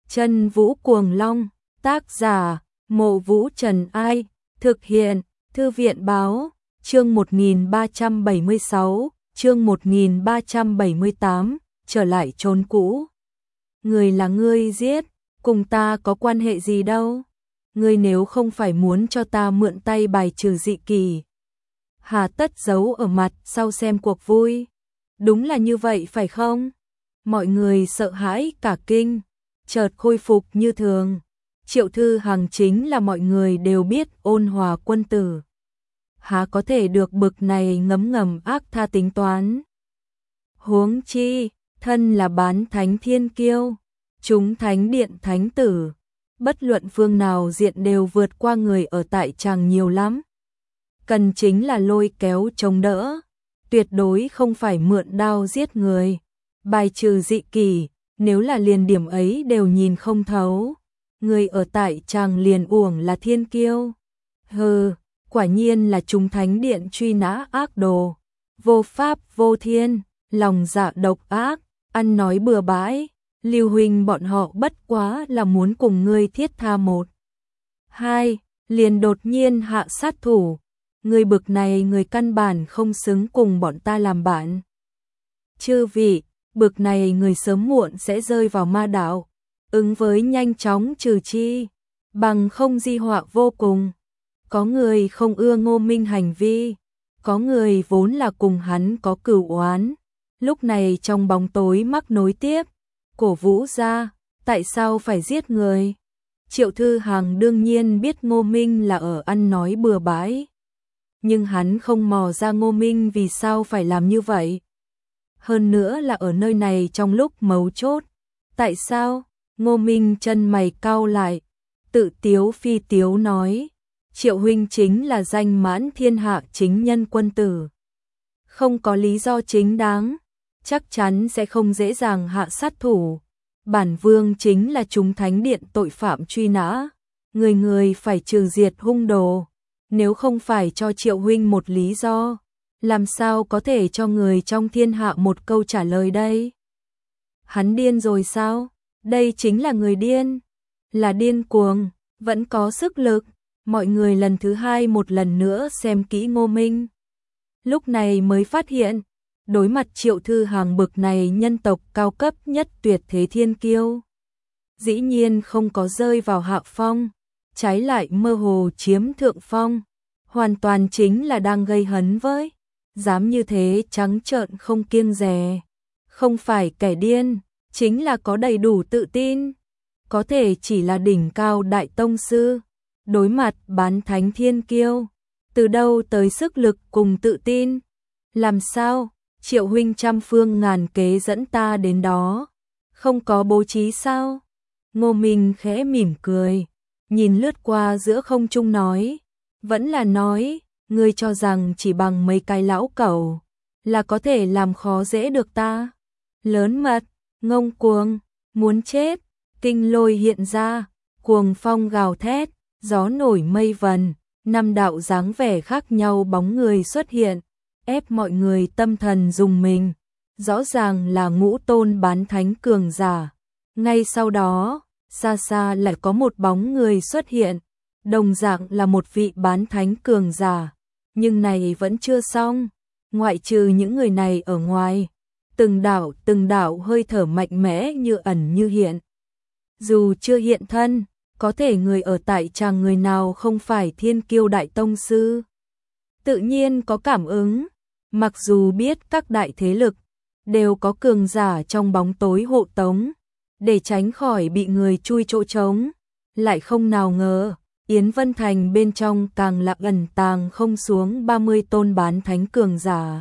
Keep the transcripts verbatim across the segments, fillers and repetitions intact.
Chân Vũ Cuồng Long, tác giả, Mộ Vũ Trần Ai, thực hiện, Thư viện Báo, chương một nghìn ba trăm bảy mươi sáu, chương một nghìn ba trăm bảy mươi tám, trở lại chốn cũ. Người là ngươi giết, cùng ta có quan hệ gì đâu. Ngươi nếu không phải muốn cho ta mượn tay bài trừ dị kỳ, hà tất giấu ở mặt sau xem cuộc vui. Đúng là như vậy phải không? Mọi người sợ hãi cả kinh, chợt khôi phục như thường. Triệu Thư Hằng chính là mọi người đều biết ôn hòa quân tử, há có thể được bực này ngấm ngầm ác tha tính toán. Huống chi, thân là bán thánh thiên kiêu, chúng thánh điện thánh tử, bất luận phương nào diện đều vượt qua người ở tại tràng nhiều lắm. Cần chính là lôi kéo chống đỡ, tuyệt đối không phải mượn đao giết người. Bài trừ dị kỳ, nếu là liền điểm ấy đều nhìn không thấu, người ở tại tràng liền uổng là thiên kiêu. Hừ, quả nhiên là chúng thánh điện truy nã ác đồ, vô pháp vô thiên, lòng dạ độc ác, ăn nói bừa bãi. Lưu huynh bọn họ bất quá là muốn cùng ngươi thiết tha một hai, liền đột nhiên hạ sát thủ. Người bực này người căn bản không xứng cùng bọn ta làm bạn. Chư vị, bực này người sớm muộn sẽ rơi vào ma đạo, ứng với nhanh chóng trừ chi, bằng không di họa vô cùng. Có người không ưa Ngô Minh hành vi, có người vốn là cùng hắn có cửu oán, lúc này trong bóng tối mắc nối tiếp, cổ vũ ra, tại sao phải giết người? Triệu Thư Hằng đương nhiên biết Ngô Minh là ở ăn nói bừa bãi, nhưng hắn không mò ra Ngô Minh vì sao phải làm như vậy. Hơn nữa là ở nơi này trong lúc mấu chốt. Tại sao? Ngô Minh chân mày cau lại, tự tiếu phi tiếu nói, Triệu huynh chính là danh mãn thiên hạ chính nhân quân tử, không có lý do chính đáng, chắc chắn sẽ không dễ dàng hạ sát thủ. Bản vương chính là chúng thánh điện tội phạm truy nã, người người phải trừ diệt hung đồ. Nếu không phải cho Triệu huynh một lý do, làm sao có thể cho người trong thiên hạ một câu trả lời đây? Hắn điên rồi sao? Đây chính là người điên, là điên cuồng, vẫn có sức lực. Mọi người lần thứ hai một lần nữa xem kỹ Ngô Minh, lúc này mới phát hiện, đối mặt Triệu Thư Hằng bực này nhân tộc cao cấp nhất tuyệt thế thiên kiêu, dĩ nhiên không có rơi vào hạ phong, trái lại mơ hồ chiếm thượng phong, hoàn toàn chính là đang gây hấn với. Dám như thế trắng trợn không kiêng dè, không phải kẻ điên, chính là có đầy đủ tự tin, có thể chỉ là đỉnh cao đại tông sư, đối mặt bán thánh thiên kiêu, từ đâu tới sức lực cùng tự tin? Làm sao? Triệu huynh trăm phương ngàn kế dẫn ta đến đó, không có bố trí sao? Ngô Minh khẽ mỉm cười, nhìn lướt qua giữa không trung nói, vẫn là nói, ngươi cho rằng chỉ bằng mấy cái lão cẩu là có thể làm khó dễ được ta? Lớn mật, ngông cuồng, muốn chết. Kinh lôi hiện ra, cuồng phong gào thét, gió nổi mây vần, năm đạo dáng vẻ khác nhau bóng người xuất hiện, ép mọi người tâm thần rùng mình. Rõ ràng là ngũ tôn bán thánh cường giả. Ngay sau đó, xa xa lại có một bóng người xuất hiện, đồng dạng là một vị bán thánh cường giả. Nhưng này vẫn chưa xong, ngoại trừ những người này ở ngoài, từng đạo từng đạo hơi thở mạnh mẽ như ẩn như hiện. Dù chưa hiện thân, có thể người ở tại tràng người nào không phải thiên kiêu đại tông sư. Tự nhiên có cảm ứng, mặc dù biết các đại thế lực đều có cường giả trong bóng tối hộ tống, để tránh khỏi bị người chui chỗ trống, lại không nào ngờ, Yến Vân Thành bên trong càng là ẩn tàng không xuống ba mươi tôn bán thánh cường giả.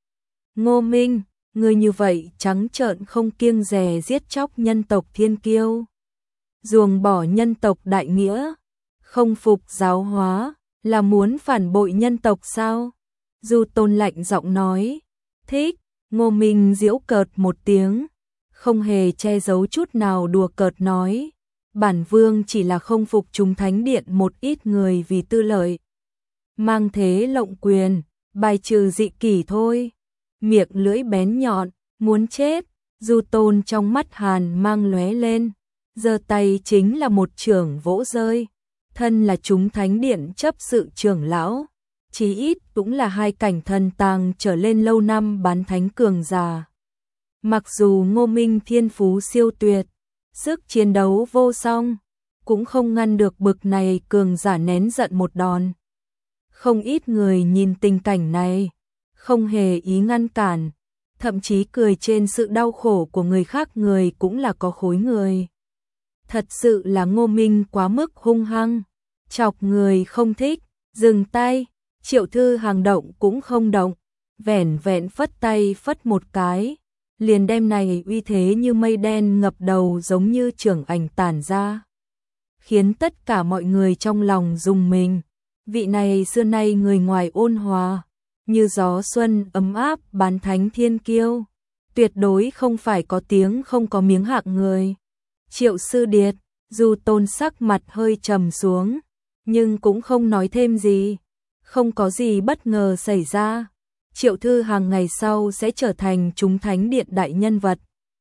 Ngô Minh, người như vậy trắng trợn không kiêng dè giết chóc nhân tộc thiên kiêu, ruồng bỏ nhân tộc đại nghĩa, không phục giáo hóa, là muốn phản bội nhân tộc sao? Du Tôn lạnh giọng nói, thích. Ngô Minh giễu cợt một tiếng, không hề che giấu chút nào đùa cợt nói, bản vương chỉ là không phục chúng thánh điện một ít người vì tư lợi, mang thế lộng quyền, bài trừ dị kỷ thôi. Miệng lưỡi bén nhọn, muốn chết. Du Tôn trong mắt hàn mang lóe lên, giơ tay chính là một chưởng vỗ rơi. Thân là chúng thánh điện chấp sự trưởng lão, chí ít cũng là hai cảnh thần tàng trở lên lâu năm bán thánh cường giả. Mặc dù Ngô Minh thiên phú siêu tuyệt, sức chiến đấu vô song, cũng không ngăn được bực này cường giả nén giận một đòn. Không ít người nhìn tình cảnh này, không hề ý ngăn cản, thậm chí cười trên sự đau khổ của người khác, người cũng là có khối người. Thật sự là Ngô Minh quá mức hung hăng, chọc người không thích, dừng tay, Triệu Thư Hàng động cũng không động, vẻn vẹn phất tay phất một cái, liền đem này uy thế như mây đen ngập đầu giống như trưởng ảnh tản ra, khiến tất cả mọi người trong lòng rùng mình. Vị này xưa nay người ngoài ôn hòa, như gió xuân ấm áp bán thánh thiên kiêu, tuyệt đối không phải có tiếng không có miếng hạng người. Triệu Sư Điệt, dù Tôn sắc mặt hơi trầm xuống, nhưng cũng không nói thêm gì. Không có gì bất ngờ xảy ra, Triệu Thư Hàng ngày sau sẽ trở thành chúng thánh điện đại nhân vật.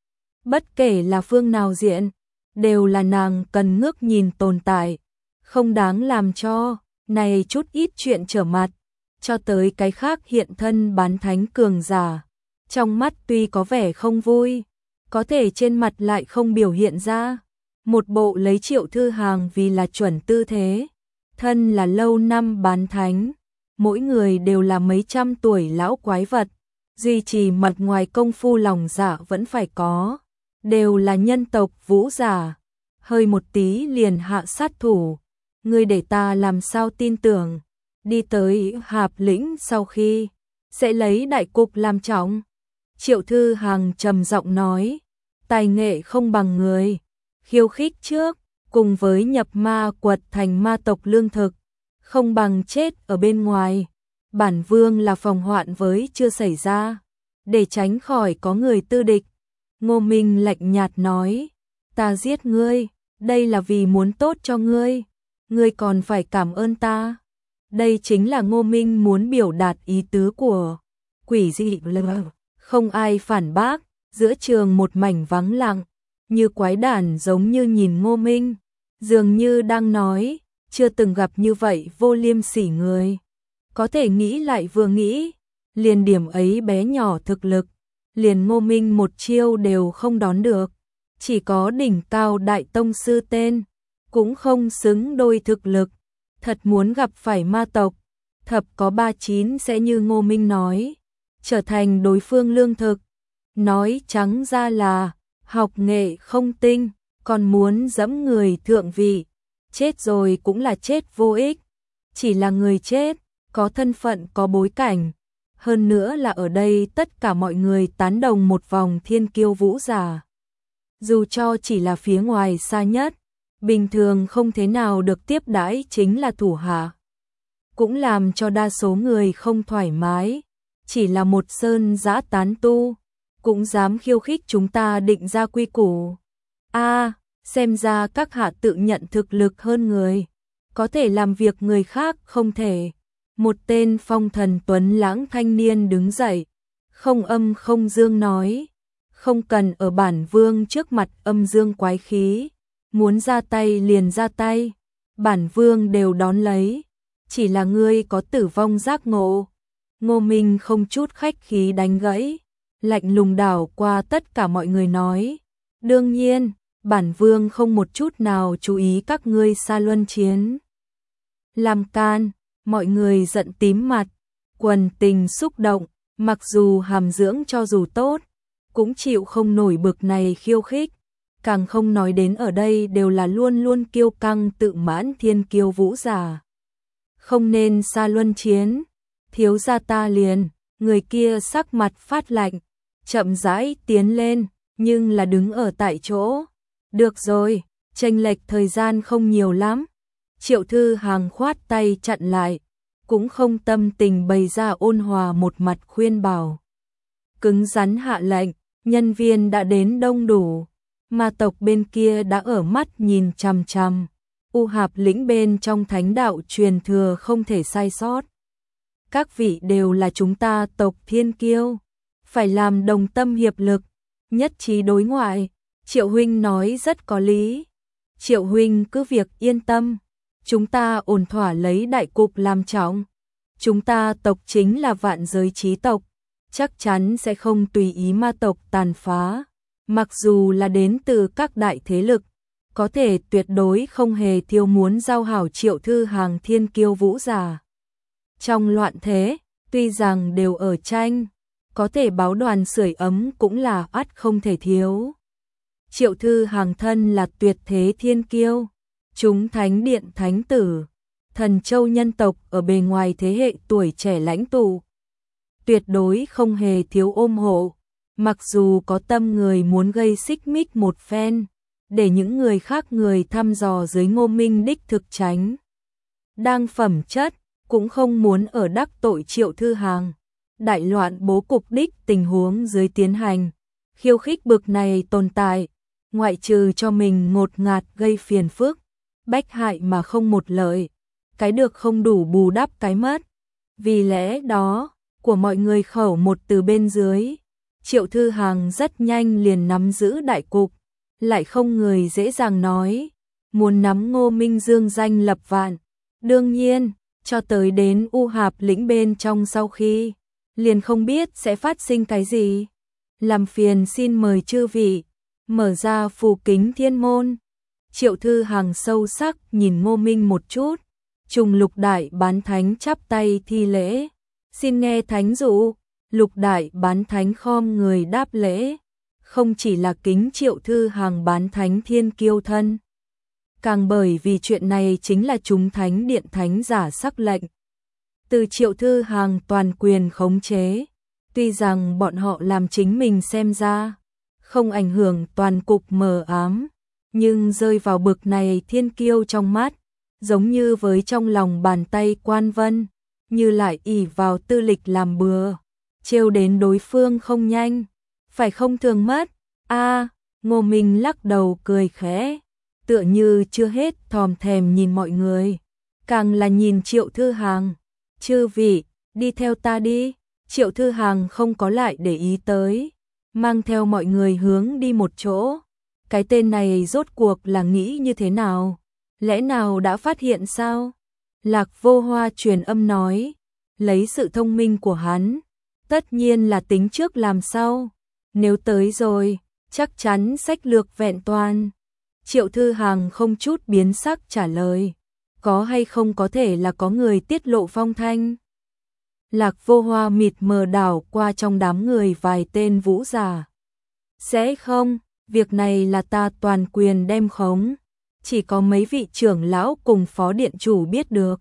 Bất kể là phương nào diện, đều là nàng cần ngước nhìn tồn tại, không đáng làm cho này chút ít chuyện trở mặt, cho tới cái khác hiện thân bán thánh cường giả. Trong mắt tuy có vẻ không vui, có thể trên mặt lại không biểu hiện ra. Một bộ lấy Triệu Thư Hàng vì là chuẩn tư thế, thân là lâu năm bán thánh, mỗi người đều là mấy trăm tuổi lão quái vật, duy trì mặt ngoài công phu lòng dạ vẫn phải có, đều là nhân tộc vũ giả, hơi một tí liền hạ sát thủ, ngươi để ta làm sao tin tưởng. Đi tới Hạp Lĩnh sau khi sẽ lấy đại cục làm trọng. Triệu Thư Hàng trầm giọng nói, tài nghệ không bằng người, khiêu khích trước, cùng với nhập ma quật thành ma tộc lương thực, không bằng chết ở bên ngoài. Bản vương là phòng hoạn với chưa xảy ra, để tránh khỏi có người tư địch. Ngô Minh lạnh nhạt nói, ta giết ngươi, đây là vì muốn tốt cho ngươi, ngươi còn phải cảm ơn ta. Đây chính là Ngô Minh muốn biểu đạt ý tứ của quỷ dị. Không ai phản bác, giữa trường một mảnh vắng lặng, như quái đản giống như nhìn Ngô Minh, dường như đang nói, chưa từng gặp như vậy vô liêm sỉ người. Có thể nghĩ lại vừa nghĩ, liền điểm ấy bé nhỏ thực lực, liền Ngô Minh một chiêu đều không đón được, chỉ có đỉnh cao đại tông sư tên, cũng không xứng đôi thực lực. Thật muốn gặp phải ma tộc, thập có ba chín sẽ như Ngô Minh nói, trở thành đối phương lương thực. Nói trắng ra là, học nghệ không tinh, còn muốn dẫm người thượng vị, chết rồi cũng là chết vô ích, chỉ là người chết, có thân phận có bối cảnh, hơn nữa là ở đây tất cả mọi người tán đồng một vòng thiên kiêu vũ giả. Dù cho chỉ là phía ngoài xa nhất, bình thường không thế nào được tiếp đãi chính là thủ hạ, cũng làm cho đa số người không thoải mái, chỉ là một sơn dã tán tu, cũng dám khiêu khích chúng ta định ra quy củ. A, à, xem ra các hạ tự nhận thực lực hơn người, có thể làm việc người khác không thể. Một tên phong thần tuấn lãng thanh niên đứng dậy, không âm không dương nói, không cần ở bản vương trước mặt âm dương quái khí, muốn ra tay liền ra tay, bản vương đều đón lấy, chỉ là ngươi có tử vong giác ngộ. Ngô Minh không chút khách khí đánh gãy, lạnh lùng đảo qua tất cả mọi người nói, đương nhiên, bản vương không một chút nào chú ý các ngươi xa luân chiến. Làm can, mọi người giận tím mặt, quần tình xúc động, mặc dù hàm dưỡng cho dù tốt, cũng chịu không nổi bực này khiêu khích, càng không nói đến ở đây đều là luôn luôn kiêu căng tự mãn thiên kiêu vũ giả. Không nên xa luân chiến, thiếu gia ta liền, người kia sắc mặt phát lạnh, chậm rãi tiến lên, nhưng là đứng ở tại chỗ. Được rồi, chênh lệch thời gian không nhiều lắm. Triệu Thư Hàng khoát tay chặn lại, cũng không tâm tình bày ra ôn hòa một mặt khuyên bảo. Cứng rắn hạ lệnh, nhân viên đã đến đông đủ, ma tộc bên kia đã ở mắt nhìn chằm chằm, U Hạp Lĩnh bên trong thánh đạo truyền thừa không thể sai sót. Các vị đều là chúng ta tộc thiên kiêu, phải làm đồng tâm hiệp lực, nhất trí đối ngoại. Triệu huynh nói rất có lý. Triệu huynh cứ việc yên tâm, chúng ta ổn thỏa lấy đại cục làm trọng. Chúng ta tộc chính là vạn giới chí tộc, chắc chắn sẽ không tùy ý ma tộc tàn phá. Mặc dù là đến từ các đại thế lực, có thể tuyệt đối không hề thiếu muốn giao hảo Triệu Thư Hàng thiên kiêu vũ giả. Trong loạn thế, tuy rằng đều ở tranh, có thể báo đoàn sưởi ấm cũng là ắt không thể thiếu. Triệu Thư Hàng thân là tuyệt thế thiên kiêu, chúng thánh điện thánh tử, thần châu nhân tộc ở bề ngoài thế hệ tuổi trẻ lãnh tụ. Tuyệt đối không hề thiếu ôm hộ, mặc dù có tâm người muốn gây xích mích một phen, để những người khác người thăm dò dưới Ngô Minh đích thực tránh. Đang phẩm chất, cũng không muốn ở đắc tội Triệu Thư Hàng. Đại loạn bố cục đích tình huống dưới tiến hành, khiêu khích bực này tồn tại, ngoại trừ cho mình ngột ngạt gây phiền phức, bách hại mà không một lợi, cái được không đủ bù đắp cái mất. Vì lẽ đó, của mọi người khẩu một từ bên dưới, Triệu Thư Hàng rất nhanh liền nắm giữ đại cục, lại không người dễ dàng nói, muốn nắm Ngô Minh dương danh lập vạn. Đương nhiên, cho tới đến U Hạp lĩnh bên trong sau khi, liền không biết sẽ phát sinh cái gì. Làm phiền xin mời chư vị, mở ra phù kính thiên môn. Triệu Thư Hàng sâu sắc nhìn Ngô Minh một chút, trùng Lục Đại Bán Thánh chắp tay thi lễ, xin nghe thánh dụ. Lục Đại Bán Thánh khom người đáp lễ, không chỉ là kính Triệu Thư Hàng Bán Thánh thiên kiêu thân, càng bởi vì chuyện này chính là chúng thánh điện thánh giả sắc lệnh. Từ Triệu Thư Hàng toàn quyền khống chế, tuy rằng bọn họ làm chính mình xem ra, không ảnh hưởng toàn cục mờ ám, nhưng rơi vào bực này thiên kiêu trong mắt, giống như với trong lòng bàn tay quan vân, như lại ỷ vào tư lịch làm bừa, trêu đến đối phương không nhanh, phải không thường mất. A, Ngô Minh lắc đầu cười khẽ, tựa như chưa hết thòm thèm nhìn mọi người, càng là nhìn Triệu Thư Hàng. Chư vị, đi theo ta đi. Triệu Thư Hàng không có lại để ý tới, mang theo mọi người hướng đi một chỗ. Cái tên này rốt cuộc là nghĩ như thế nào? Lẽ nào đã phát hiện sao? Lạc Vô Hoa truyền âm nói, lấy sự thông minh của hắn, tất nhiên là tính trước làm sau. Nếu tới rồi, chắc chắn sách lược vẹn toàn. Triệu Thư Hàng không chút biến sắc trả lời, có hay không có thể là có người tiết lộ phong thanh. Lạc Vô Hoa mịt mờ đảo qua trong đám người vài tên vũ giả. Sẽ không, việc này là ta toàn quyền đem khống, chỉ có mấy vị trưởng lão cùng phó điện chủ biết được.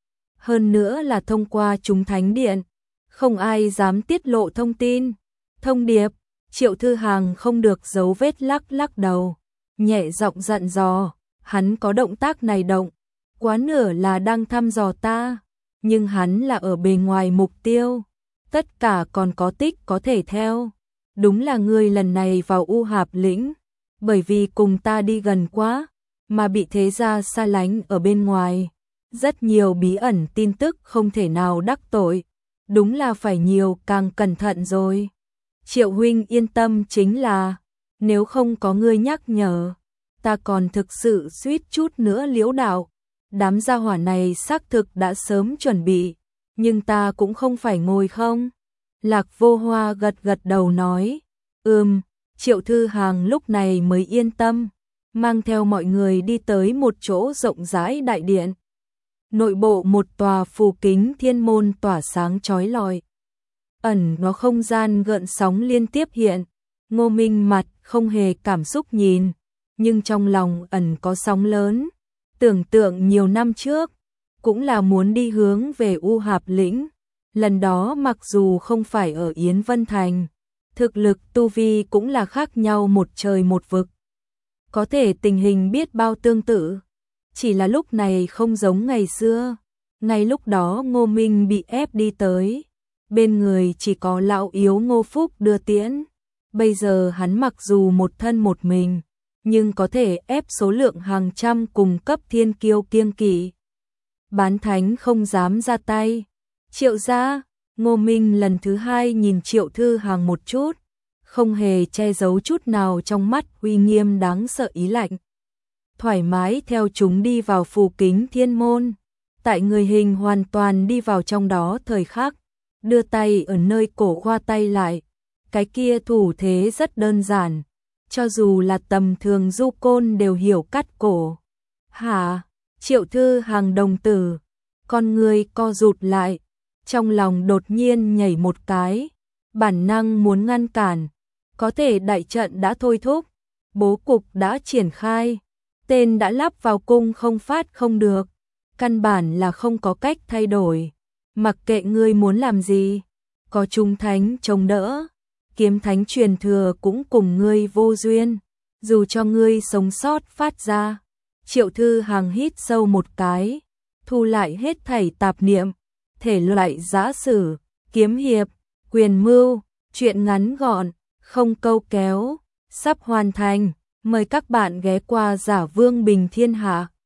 Hơn nữa là thông qua chúng thánh điện, không ai dám tiết lộ thông tin. Thông điệp, Triệu Thư Hàng không được giấu vết lắc lắc đầu, nhẹ giọng dặn dò, hắn có động tác này động, quá nửa là đang thăm dò ta, nhưng hắn là ở bề ngoài mục tiêu, tất cả còn có tích có thể theo. Đúng là ngươi lần này vào U Hạp lĩnh, bởi vì cùng ta đi gần quá, mà bị thế gia xa lánh ở bên ngoài, rất nhiều bí ẩn tin tức không thể nào đắc tội, đúng là phải nhiều càng cẩn thận rồi. Triệu huynh yên tâm, chính là, nếu không có ngươi nhắc nhở, ta còn thực sự suýt chút nữa liễu đạo. Đám gia hỏa này xác thực đã sớm chuẩn bị, nhưng ta cũng không phải ngồi không. Lạc Vô Hoa gật gật đầu nói, ừm. Triệu Thư Hàng lúc này mới yên tâm, mang theo mọi người đi tới một chỗ rộng rãi đại điện. Nội bộ một tòa phù kính thiên môn tỏa sáng chói lọi, ẩn nó không gian gợn sóng liên tiếp hiện. Ngô Minh mặt không hề cảm xúc nhìn, nhưng trong lòng ẩn có sóng lớn. Tưởng tượng nhiều năm trước, cũng là muốn đi hướng về U Hạp lĩnh. Lần đó mặc dù không phải ở Yến Vân Thành, thực lực tu vi cũng là khác nhau một trời một vực. Có thể tình hình biết bao tương tự, chỉ là lúc này không giống ngày xưa. Ngay lúc đó Ngô Minh bị ép đi tới, bên người chỉ có lão yếu Ngô Phúc đưa tiễn. Bây giờ hắn mặc dù một thân một mình, nhưng có thể ép số lượng hàng trăm cùng cấp thiên kiêu kiêng kỵ. Bán thánh không dám ra tay. Triệu gia, Ngô Minh lần thứ hai nhìn Triệu Thư Hàng một chút, không hề che giấu chút nào trong mắt uy nghiêm đáng sợ ý lạnh. thoải mái theo chúng đi vào phù kính thiên môn. Tại người hình hoàn toàn đi vào trong đó thời khắc, đưa tay ở nơi cổ khoa tay lại. Cái kia thủ thế rất đơn giản, cho dù là tầm thường du côn đều hiểu cắt cổ. Hả? Triệu Thư Hằng đồng tử, con người co rụt lại, trong lòng đột nhiên nhảy một cái, bản năng muốn ngăn cản, có thể đại trận đã thôi thúc, bố cục đã triển khai, tên đã lắp vào cung không phát không được, căn bản là không có cách thay đổi, mặc kệ ngươi muốn làm gì, có trung thánh chống đỡ, kiếm thánh truyền thừa cũng cùng ngươi vô duyên, dù cho ngươi sống sót phát ra. Triệu Thư Hằng hít sâu một cái, thu lại hết thảy tạp niệm, thể loại giã sử, kiếm hiệp, quyền mưu, truyện ngắn gọn, không câu kéo, sắp hoàn thành, mời các bạn ghé qua Giả Vương Bình Thiên Hạ.